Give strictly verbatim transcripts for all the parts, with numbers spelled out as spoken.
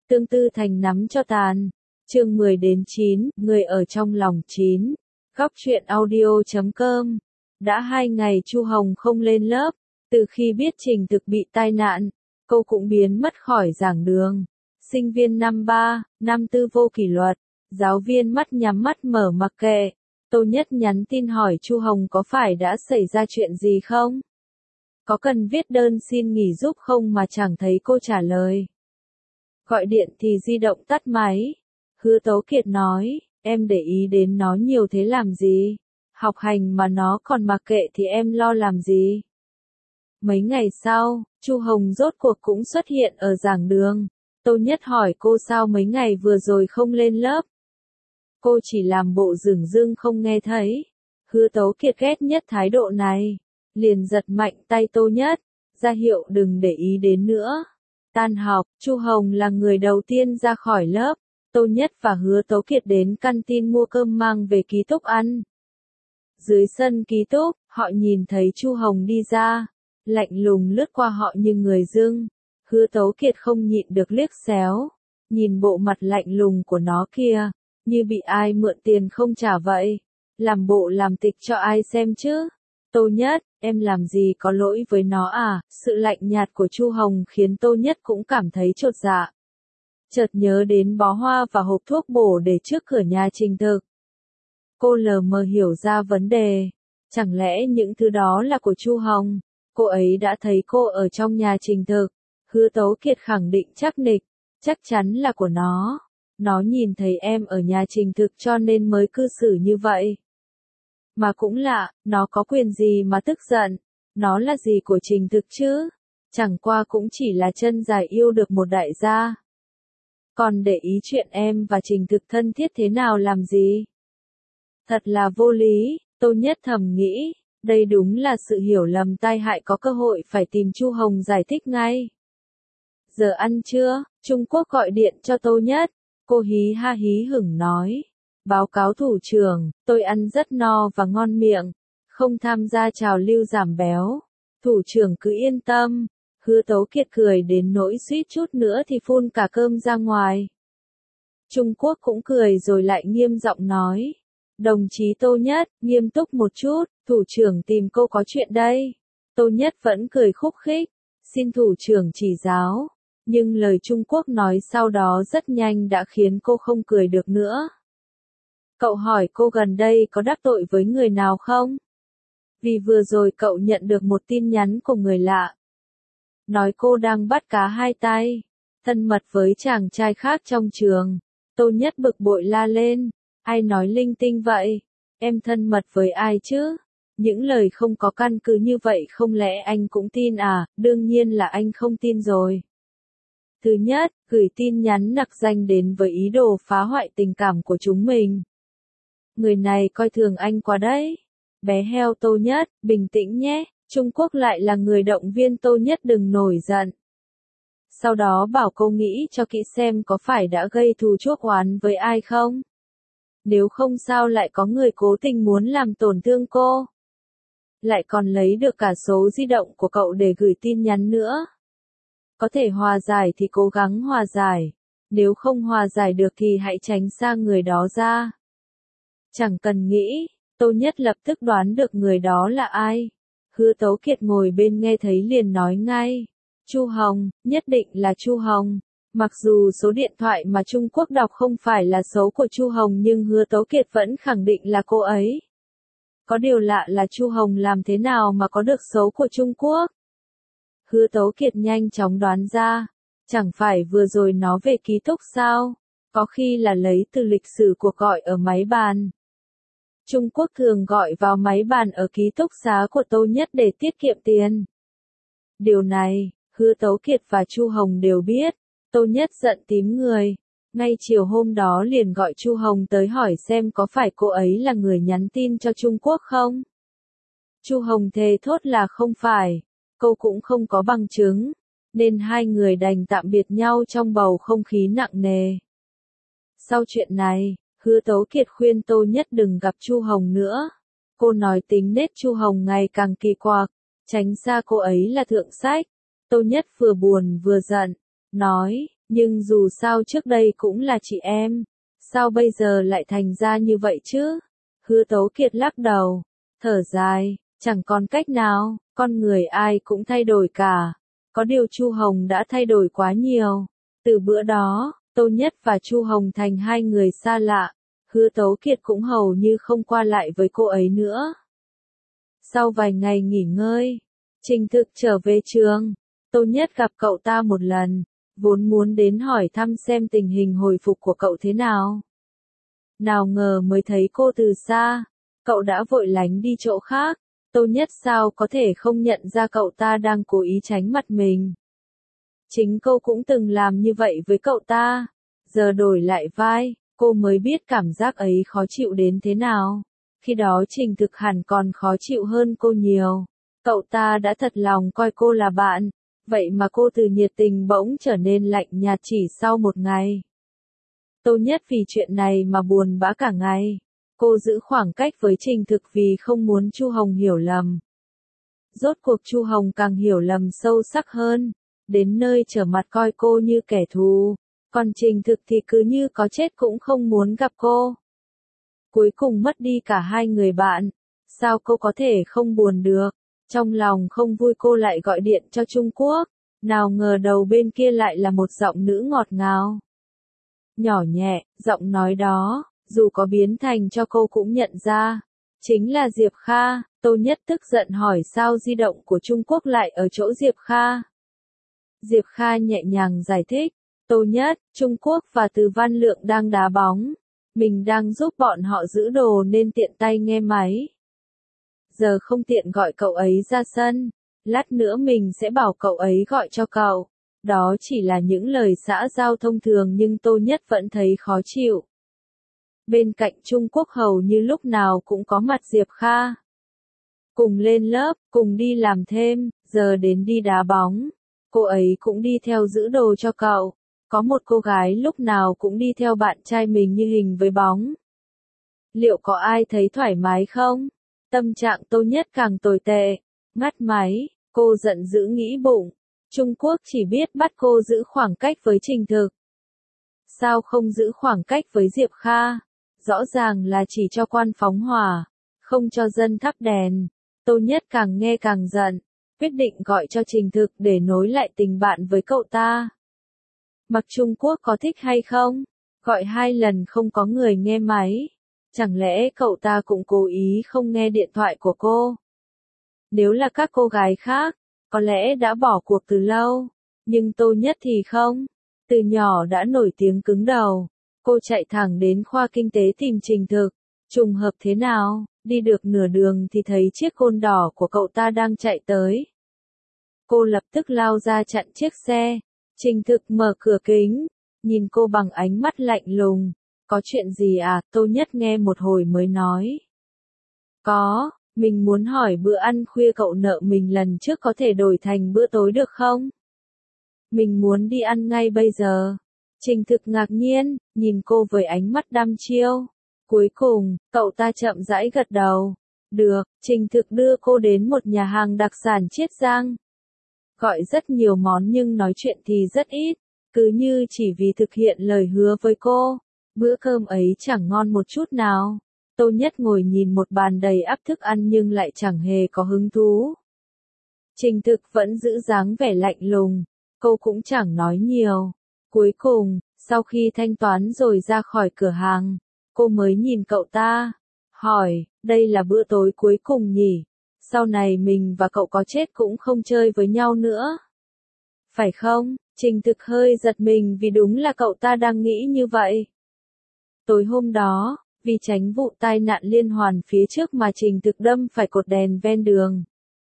Tương Tư Thành nắm cho tàn. Chương mười đến chín, người ở trong lòng chín. Góc truyện audio chấm com. Đã hai ngày Chu Hồng không lên lớp, từ khi biết Trình Thực bị tai nạn, cô cũng biến mất khỏi giảng đường. Sinh viên năm ba, năm tư vô kỷ luật, giáo viên mắt nhắm mắt mở mặc kệ. Tô Nhất nhắn tin hỏi Chu Hồng có phải đã xảy ra chuyện gì không? Có cần viết đơn xin nghỉ giúp không mà chẳng thấy cô trả lời. Gọi điện thì di động tắt máy. Hứa Tấu Kiệt nói, em để ý đến nó nhiều thế làm gì? Học hành mà nó còn mặc kệ thì em lo làm gì? Mấy ngày sau, Chu Hồng rốt cuộc cũng xuất hiện ở giảng đường. Tô Nhất hỏi cô sao mấy ngày vừa rồi không lên lớp. Cô chỉ làm bộ dửng dưng không nghe thấy. Hứa Tấu Kiệt ghét nhất thái độ này. Liền giật mạnh tay Tô Nhất, ra hiệu đừng để ý đến nữa. Tan học, Chu Hồng là người đầu tiên ra khỏi lớp. Tô Nhất và Hứa Tấu Kiệt đến canteen mua cơm mang về ký túc ăn. Dưới sân ký túc, họ nhìn thấy Chu Hồng đi ra, lạnh lùng lướt qua họ như người dưng. Hứa Tấu Kiệt không nhịn được liếc xéo, nhìn bộ mặt lạnh lùng của nó kia, như bị ai mượn tiền không trả vậy. Làm bộ làm tịch cho ai xem chứ? Tô Nhất, em làm gì có lỗi với nó à? Sự lạnh nhạt của Chu Hồng khiến Tô Nhất cũng cảm thấy chột dạ. Chợt nhớ đến bó hoa và hộp thuốc bổ để trước cửa nhà Trình Thực. Cô lờ mờ hiểu ra vấn đề. Chẳng lẽ những thứ đó là của Chu Hồng? Cô ấy đã thấy cô ở trong nhà Trình Thực. Hứa Tấu Kiệt khẳng định chắc nịch, chắc chắn là của nó. Nó nhìn thấy em ở nhà Trình Thực cho nên mới cư xử như vậy. Mà cũng lạ, nó có quyền gì mà tức giận? Nó là gì của Trình Thực chứ? Chẳng qua cũng chỉ là chân dài yêu được một đại gia. Còn để ý chuyện em và Trình Thực thân thiết thế nào làm gì? Thật là vô lý, Tô Nhất thầm nghĩ. Đây đúng là sự hiểu lầm tai hại, có cơ hội phải tìm Chu Hồng giải thích ngay. Giờ ăn trưa, Trung Quốc gọi điện cho Tô Nhất. Cô hí ha hí hửng nói. Báo cáo thủ trưởng, tôi ăn rất no và ngon miệng, không tham gia trào lưu giảm béo. Thủ trưởng cứ yên tâm. Hứa Tấu Kiệt cười đến nỗi suýt chút nữa thì phun cả cơm ra ngoài. Trung Quốc cũng cười rồi lại nghiêm giọng nói. Đồng chí Tô Nhất, nghiêm túc một chút, thủ trưởng tìm cô có chuyện đây. Tô Nhất vẫn cười khúc khích. Xin thủ trưởng chỉ giáo. Nhưng lời Trung Quốc nói sau đó rất nhanh đã khiến cô không cười được nữa. Cậu hỏi cô gần đây có đắc tội với người nào không? Vì vừa rồi cậu nhận được một tin nhắn của người lạ. Nói cô đang bắt cá hai tay, thân mật với chàng trai khác trong trường. Tô Nhất bực bội la lên. Ai nói linh tinh vậy? Em thân mật với ai chứ? Những lời không có căn cứ như vậy không lẽ anh cũng tin à? Đương nhiên là anh không tin rồi. Thứ nhất, gửi tin nhắn nặc danh đến với ý đồ phá hoại tình cảm của chúng mình. Người này coi thường anh quá đấy. Bé heo Tô Nhất, bình tĩnh nhé. Trung Quốc lại là người động viên Tô Nhất đừng nổi giận. Sau đó bảo cô nghĩ cho kỹ xem có phải đã gây thù chuốc oán với ai không? Nếu không sao lại có người cố tình muốn làm tổn thương cô. Lại còn lấy được cả số di động của cậu để gửi tin nhắn nữa. Có thể hòa giải thì cố gắng hòa giải. Nếu không hòa giải được thì hãy tránh xa người đó ra. Chẳng cần nghĩ, Tô Nhất lập tức đoán được người đó là ai. Hứa Tấu Kiệt ngồi bên nghe thấy liền nói ngay. Chu Hồng, nhất định là Chu Hồng. Mặc dù số điện thoại mà Trung Quốc đọc không phải là số của Chu Hồng nhưng Hứa Tấu Kiệt vẫn khẳng định là cô ấy. Có điều lạ là Chu Hồng làm thế nào mà có được số của Trung Quốc? Hứa Tấu Kiệt nhanh chóng đoán ra. Chẳng phải vừa rồi nó về ký túc sao? Có khi là lấy từ lịch sử cuộc gọi ở máy bàn. Trung Quốc thường gọi vào máy bàn ở ký túc xá của Tô Nhất để tiết kiệm tiền. Điều này, Hứa Tấu Kiệt và Chu Hồng đều biết. Tô Nhất giận tím người. Ngay chiều hôm đó liền gọi Chu Hồng tới hỏi xem có phải cô ấy là người nhắn tin cho Trung Quốc không. Chu Hồng thề thốt là không phải. Cô cũng không có bằng chứng. Nên hai người đành tạm biệt nhau trong bầu không khí nặng nề. Sau chuyện này, Hứa Tấu Kiệt khuyên Tô Nhất đừng gặp Chu Hồng nữa. Cô nói tính nết Chu Hồng ngày càng kỳ quặc, tránh xa cô ấy là thượng sách. Tô Nhất vừa buồn vừa giận, nói, Nhưng dù sao trước đây cũng là chị em. Sao bây giờ lại thành ra như vậy chứ? Hứa Tấu Kiệt lắc đầu, thở dài, chẳng còn cách nào, con người ai cũng thay đổi cả. Có điều Chu Hồng đã thay đổi quá nhiều. Từ bữa đó, Tô Nhất và Chu Hồng thành hai người xa lạ. Hứa Tấu Kiệt cũng hầu như không qua lại với cô ấy nữa. Sau vài ngày nghỉ ngơi, Trình Thực trở về trường. Tô Nhất gặp cậu ta một lần, vốn muốn đến hỏi thăm xem tình hình hồi phục của cậu thế nào. Nào ngờ mới thấy cô từ xa, cậu đã vội lánh đi chỗ khác. Tô Nhất sao có thể không nhận ra cậu ta đang cố ý tránh mặt mình. Chính cô cũng từng làm như vậy với cậu ta. Giờ đổi lại vai, cô mới biết cảm giác ấy khó chịu đến thế nào. Khi đó Trình Thực hẳn còn khó chịu hơn cô nhiều. Cậu ta đã thật lòng coi cô là bạn. Vậy mà cô từ nhiệt tình bỗng trở nên lạnh nhạt chỉ sau một ngày. Tô Nhất vì chuyện này mà buồn bã cả ngày. Cô giữ khoảng cách với Trình Thực vì không muốn Chu Hồng hiểu lầm. Rốt cuộc Chu Hồng càng hiểu lầm sâu sắc hơn, đến nơi trở mặt coi cô như kẻ thù, còn Trình Thực thì cứ như có chết cũng không muốn gặp cô. Cuối cùng mất đi cả hai người bạn, sao cô có thể không buồn được? Trong lòng không vui cô lại gọi điện cho Trung Quốc, nào ngờ đầu bên kia lại là một giọng nữ ngọt ngào. Nhỏ nhẹ, giọng nói đó, dù có biến thành cho cô cũng nhận ra. Chính là Diệp Kha. Tô Nhất tức giận hỏi sao di động của Trung Quốc lại ở chỗ Diệp Kha. Diệp Kha nhẹ nhàng giải thích, Tô Nhất, Trung Quốc và Từ Văn Lượng đang đá bóng. Mình đang giúp bọn họ giữ đồ nên tiện tay nghe máy. Giờ không tiện gọi cậu ấy ra sân. Lát nữa mình sẽ bảo cậu ấy gọi cho cậu. Đó chỉ là những lời xã giao thông thường nhưng Tô Nhất vẫn thấy khó chịu. Bên cạnh Trung Quốc hầu như lúc nào cũng có mặt Diệp Kha. Cùng lên lớp, cùng đi làm thêm, giờ đến đi đá bóng. Cô ấy cũng đi theo giữ đồ cho cậu. Có một cô gái lúc nào cũng đi theo bạn trai mình như hình với bóng. Liệu có ai thấy thoải mái không? Tâm trạng Tô Nhất càng tồi tệ. Ngắt máy, cô giận dữ nghĩ bụng. Trung Quốc chỉ biết bắt cô giữ khoảng cách với Trình Thực. Sao không giữ khoảng cách với Diệp Kha? Rõ ràng là chỉ cho quan phóng hỏa, không cho dân thắp đèn. Tô Nhất càng nghe càng giận, quyết định gọi cho Trình Thực để nối lại tình bạn với cậu ta. Mặc Trung Quốc có thích hay không? Gọi hai lần không có người nghe máy. Chẳng lẽ cậu ta cũng cố ý không nghe điện thoại của cô? Nếu là các cô gái khác, có lẽ đã bỏ cuộc từ lâu. Nhưng Tô Nhất thì không. Từ nhỏ đã nổi tiếng cứng đầu. Cô chạy thẳng đến khoa kinh tế tìm Trình Thực. Trùng hợp thế nào, đi được nửa đường thì thấy chiếc côn đỏ của cậu ta đang chạy tới. Cô lập tức lao ra chặn chiếc xe. Trình Thực mở cửa kính, nhìn cô bằng ánh mắt lạnh lùng. Có chuyện gì à? Tô Nhất nghe một hồi mới nói. Có, mình muốn hỏi bữa ăn khuya cậu nợ mình lần trước có thể đổi thành bữa tối được không? Mình muốn đi ăn ngay bây giờ. Trình Thực ngạc nhiên, nhìn cô với ánh mắt đăm chiêu. Cuối cùng, cậu ta chậm rãi gật đầu. Được, Trình Thực đưa cô đến một nhà hàng đặc sản Chiết Giang. Gọi rất nhiều món nhưng nói chuyện thì rất ít, cứ như chỉ vì thực hiện lời hứa với cô. Bữa cơm ấy chẳng ngon một chút nào. Tô Nhất ngồi nhìn một bàn đầy ắp thức ăn nhưng lại chẳng hề có hứng thú. Trình Thực vẫn giữ dáng vẻ lạnh lùng, cô cũng chẳng nói nhiều. Cuối cùng, sau khi thanh toán rồi ra khỏi cửa hàng, cô mới nhìn cậu ta, hỏi, đây là bữa tối cuối cùng nhỉ? Sau này mình và cậu có chết cũng không chơi với nhau nữa. Phải không? Trình Thực hơi giật mình vì đúng là cậu ta đang nghĩ như vậy. Tối hôm đó, vì tránh vụ tai nạn liên hoàn phía trước mà Trình Thực đâm phải cột đèn ven đường.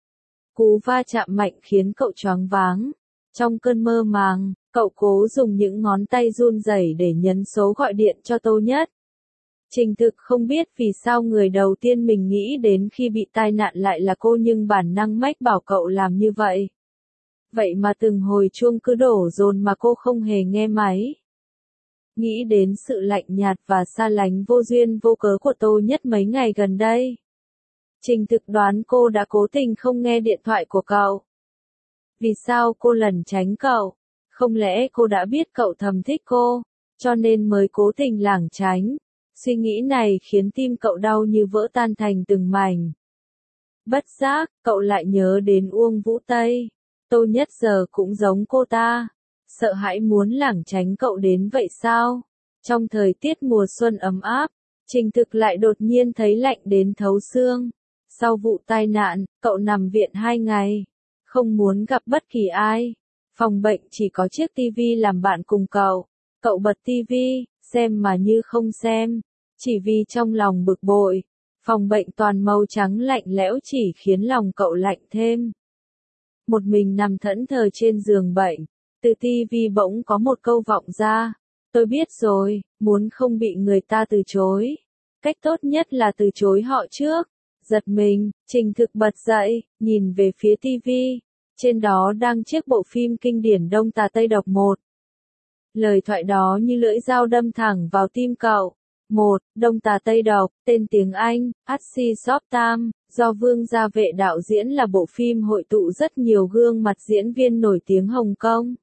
Cú va chạm mạnh khiến cậu choáng váng. Trong cơn mơ màng, cậu cố dùng những ngón tay run rẩy để nhấn số gọi điện cho Tô Nhất. Trình Thực không biết vì sao người đầu tiên mình nghĩ đến khi bị tai nạn lại là cô nhưng bản năng mách bảo cậu làm như vậy. Vậy mà từng hồi chuông cứ đổ dồn mà cô không hề nghe máy. Nghĩ đến sự lạnh nhạt và xa lánh vô duyên vô cớ của Tô Nhất mấy ngày gần đây. Trình Thực đoán cô đã cố tình không nghe điện thoại của cậu. Vì sao cô lẩn tránh cậu? Không lẽ cô đã biết cậu thầm thích cô, cho nên mới cố tình lảng tránh? Suy nghĩ này khiến tim cậu đau như vỡ tan thành từng mảnh. Bất giác, cậu lại nhớ đến Uông Vũ Tây. Tô Nhất giờ cũng giống cô ta. Sợ hãi muốn lảng tránh cậu đến vậy sao? Trong thời tiết mùa xuân ấm áp, Trình Thực lại đột nhiên thấy lạnh đến thấu xương. Sau vụ tai nạn, cậu nằm viện hai ngày. Không muốn gặp bất kỳ ai. Phòng bệnh chỉ có chiếc tivi làm bạn cùng cậu. Cậu bật tivi, xem mà như không xem. Chỉ vì trong lòng bực bội. Phòng bệnh toàn màu trắng lạnh lẽo chỉ khiến lòng cậu lạnh thêm. Một mình nằm thẫn thờ trên giường bệnh. Từ tivi bỗng có một câu vọng ra. Tôi biết rồi, muốn không bị người ta từ chối. Cách tốt nhất là từ chối họ trước. Giật mình, Trình Thực bật dậy, nhìn về phía tivi. Trên đó đang chiếc bộ phim kinh điển Đông Tà Tây Độc một. Lời thoại đó như lưỡi dao đâm thẳng vào tim cậu. một. Đông Tà Tây Độc, tên tiếng Anh, Assi Soptam, do Vương Gia Vệ đạo diễn là bộ phim hội tụ rất nhiều gương mặt diễn viên nổi tiếng Hồng Kông.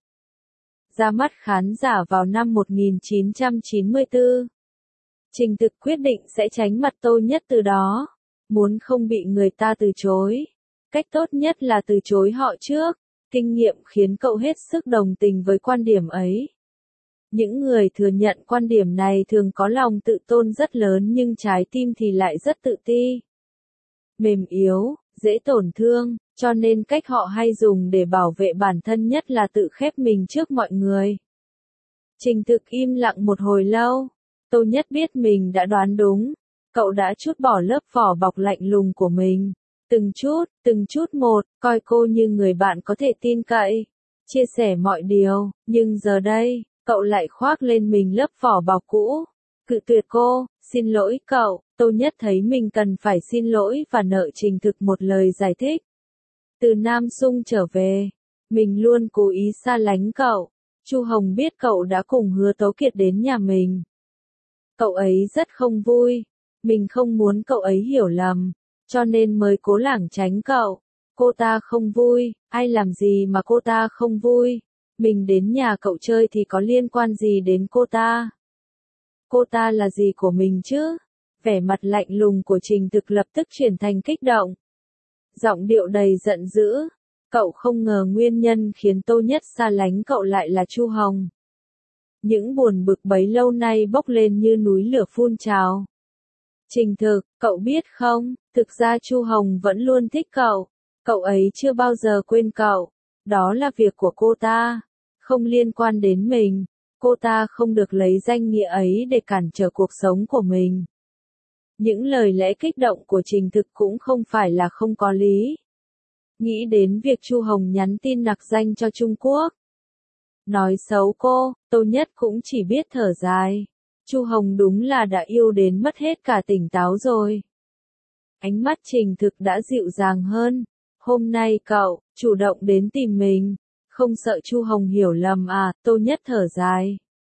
Ra mắt khán giả vào năm một nghìn chín trăm chín mươi tư. Trình Thực quyết định sẽ tránh mặt Tô Nhất từ đó. Muốn không bị người ta từ chối. Cách tốt nhất là từ chối họ trước. Kinh nghiệm khiến cậu hết sức đồng tình với quan điểm ấy. Những người thừa nhận quan điểm này thường có lòng tự tôn rất lớn nhưng trái tim thì lại rất tự ti. Mềm yếu, dễ tổn thương, cho nên cách họ hay dùng để bảo vệ bản thân nhất là tự khép mình trước mọi người. Trình Thực im lặng một hồi lâu. Tô Nhất biết mình đã đoán đúng. Cậu đã trút bỏ lớp vỏ bọc lạnh lùng của mình. Từng chút, từng chút một, coi cô như người bạn có thể tin cậy. Chia sẻ mọi điều, nhưng giờ đây, cậu lại khoác lên mình lớp vỏ bọc cũ. Cự tuyệt cô, xin lỗi cậu. Tô Nhất thấy mình cần phải xin lỗi và nợ Trình Thực một lời giải thích. Từ Nam Sung trở về, mình luôn cố ý xa lánh cậu. Chu Hồng biết cậu đã cùng Hứa Tố Kiệt đến nhà mình. Cậu ấy rất không vui. Mình không muốn cậu ấy hiểu lầm, cho nên mới cố lảng tránh cậu. Cô ta không vui, ai làm gì mà cô ta không vui. Mình đến nhà cậu chơi thì có liên quan gì đến cô ta? Cô ta là gì của mình chứ? Vẻ mặt lạnh lùng của Trình Thực lập tức chuyển thành kích động. Giọng điệu đầy giận dữ. Cậu không ngờ nguyên nhân khiến Tô Nhất xa lánh cậu lại là Chu Hồng. Những buồn bực bấy lâu nay bốc lên như núi lửa phun trào. Trình Thực, cậu biết không, thực ra Chu Hồng vẫn luôn thích cậu. Cậu ấy chưa bao giờ quên cậu. Đó là việc của cô ta. Không liên quan đến mình. Cô ta không được lấy danh nghĩa ấy để cản trở cuộc sống của mình. Những lời lẽ kích động của Trình Thực cũng không phải là không có lý. Nghĩ đến việc Chu Hồng nhắn tin nặc danh cho Trung Quốc. Nói xấu cô, Tô Nhất cũng chỉ biết thở dài. Chu Hồng đúng là đã yêu đến mất hết cả tỉnh táo rồi. Ánh mắt Trình Thực đã dịu dàng hơn. Hôm nay cậu, chủ động đến tìm mình. Không sợ Chu Hồng hiểu lầm à, Tô Nhất thở dài.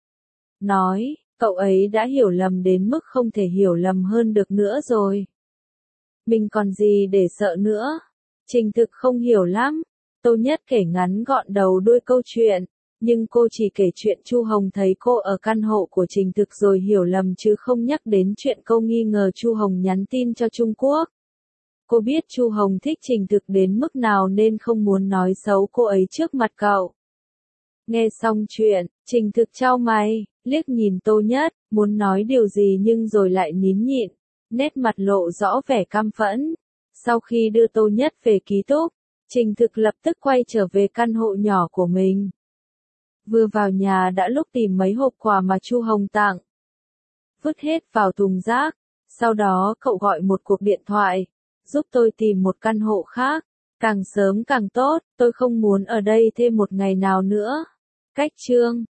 Nói, cậu ấy đã hiểu lầm đến mức không thể hiểu lầm hơn được nữa rồi. Mình còn gì để sợ nữa? Trình Thực không hiểu lắm. Tô Nhất kể ngắn gọn đầu đuôi câu chuyện. Nhưng cô chỉ kể chuyện Chu Hồng thấy cô ở căn hộ của Trình Thực rồi hiểu lầm chứ không nhắc đến chuyện cô nghi ngờ Chu Hồng nhắn tin cho Trung Quốc. Cô biết Chu Hồng thích Trình Thực đến mức nào nên không muốn nói xấu cô ấy trước mặt cậu. Nghe xong chuyện, Trình Thực chau mày, liếc nhìn Tô Nhất, muốn nói điều gì nhưng rồi lại nín nhịn, nét mặt lộ rõ vẻ căm phẫn. Sau khi đưa Tô Nhất về ký túc, Trình Thực lập tức quay trở về căn hộ nhỏ của mình. Vừa vào nhà đã lúc tìm mấy hộp quà mà Chu Hồng tặng. Vứt hết vào thùng rác, sau đó cậu gọi một cuộc điện thoại, giúp tôi tìm một căn hộ khác, càng sớm càng tốt, tôi không muốn ở đây thêm một ngày nào nữa. Cách chương